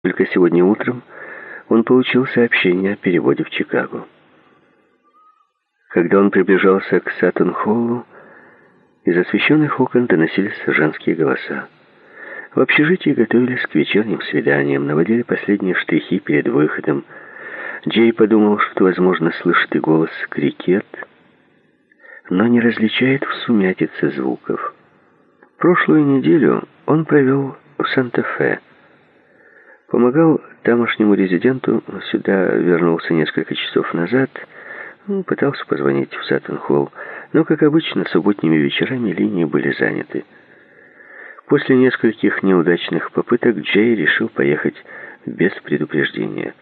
Только сегодня утром он получил сообщение о переводе в Чикаго. Когда он приближался к Саттон-Холлу, из освещенных окон доносились женские голоса. В общежитии готовились к вечерним свиданиям, наводили последние штрихи перед выходом. Джей подумал, что, возможно, слышит и голос крикет, но не различает в сумятице звуков. Прошлую неделю он провел в Санта-Фе. Помогал тамошнему резиденту, сюда вернулся несколько часов назад, пытался позвонить в Саттон-Холл, но, как обычно, субботними вечерами линии были заняты. После нескольких неудачных попыток Джей решил поехать без предупреждения.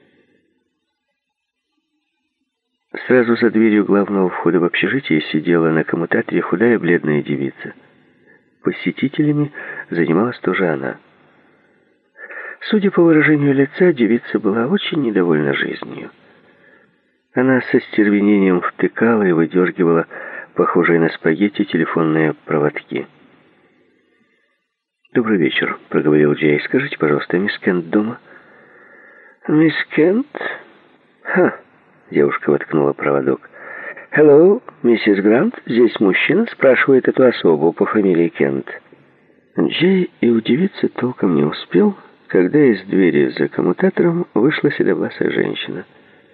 Сразу за дверью главного входа в общежитие сидела на коммутаторе худая бледная девица. Посетителями занималась тоже она. Судя по выражению лица, девица была очень недовольна жизнью. Она со стервенением втыкала и выдергивала похожие на спагетти телефонные проводки. «Добрый вечер», — проговорил Джей. «Скажите, пожалуйста, мисс Кент дома?» «Мисс Кент?» «Ха!» — девушка воткнула проводок. «Hello, миссис Грант, здесь мужчина спрашивает эту особу по фамилии Кент». Джей и удивиться толком не успел, когда из двери за коммутатором вышла седовласая женщина.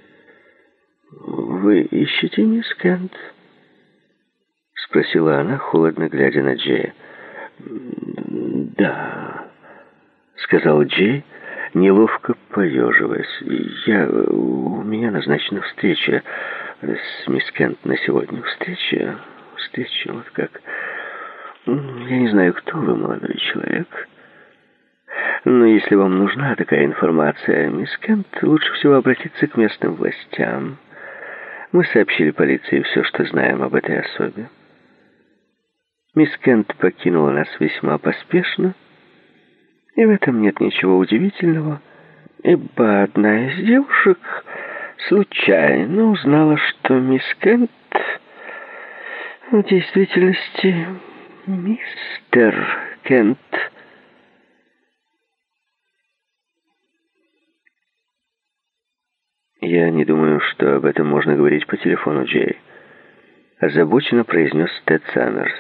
«Вы ищете мисс Кент?» — спросила она, холодно глядя на Джея. «Да», — сказал Джей, неловко поеживаясь. У меня назначена встреча с мисс Кент на сегодня. Встреча, вот как. Я не знаю, кто вы, молодой человек. Но если вам нужна такая информация, мисс Кент, лучше всего обратиться к местным властям. Мы сообщили полиции все, что знаем об этой особе. Мисс Кент покинула нас весьма поспешно, и в этом нет ничего удивительного, ибо одна из девушек случайно узнала, что мисс Кент в действительности мистер Кент. «Я не думаю, что об этом можно говорить по телефону, Джей», — озабоченно произнес Тед Саммерс.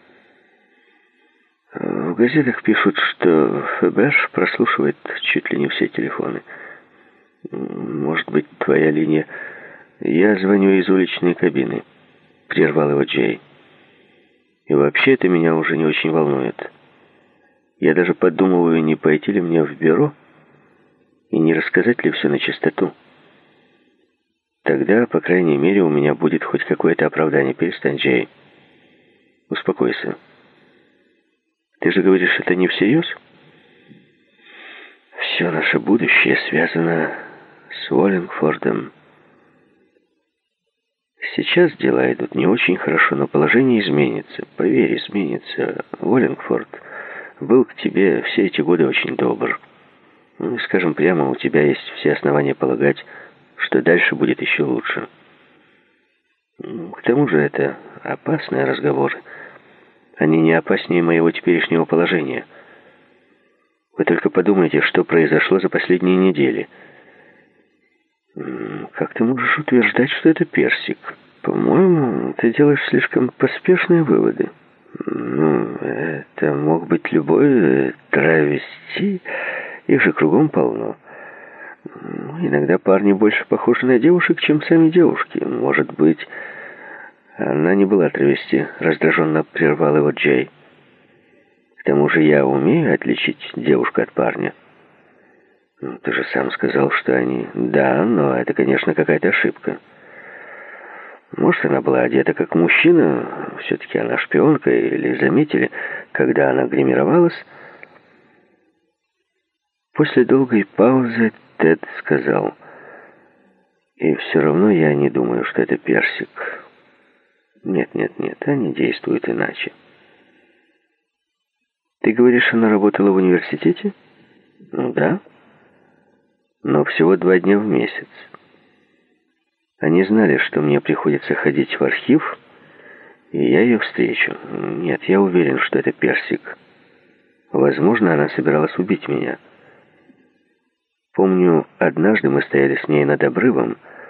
«В газетах пишут, что ФБР прослушивает чуть ли не все телефоны. Может быть, твоя линия...» «Я звоню из уличной кабины», — прервал его Джей. «И вообще это меня уже не очень волнует. Я даже подумываю, не пойти ли мне в бюро и не рассказать ли все на чистоту. Тогда, по крайней мере, у меня будет хоть какое-то оправдание. Перестань, Джей. Успокойся. Ты же говоришь, это не всерьез? Все наше будущее связано с Уоллингфордом. Сейчас дела идут не очень хорошо, но положение изменится. Поверь, изменится. Уоллингфорд был к тебе все эти годы очень добр. Скажем прямо, у тебя есть все основания полагать, что дальше будет еще лучше. К тому же это опасные разговоры. Они не опаснее моего теперешнего положения. Вы только подумайте, что произошло за последние недели. Как ты можешь утверждать, что это персик? По-моему, ты делаешь слишком поспешные выводы. Это мог быть любой травести, их же кругом полно. Иногда парни больше похожи на девушек, чем сами девушки. Может быть, она не была травести, раздраженно прервал его Джей. К тому же я умею отличить девушку от парня. Ты же сам сказал, что они... Да, но это, конечно, какая-то ошибка. Может, она была одета как мужчина, все-таки она шпионка, или заметили, когда она гримировалась. После долгой паузы Тед сказал: «И все равно я не думаю, что это персик. Нет, они действуют иначе». «Ты говоришь, она работала в университете?» «Да. Но всего 2 дня в месяц. Они знали, что мне приходится ходить в архив, и я ее встречу. Нет, я уверен, что это персик. Возможно, она собиралась убить меня». Помню, однажды мы стояли с ней над обрывом,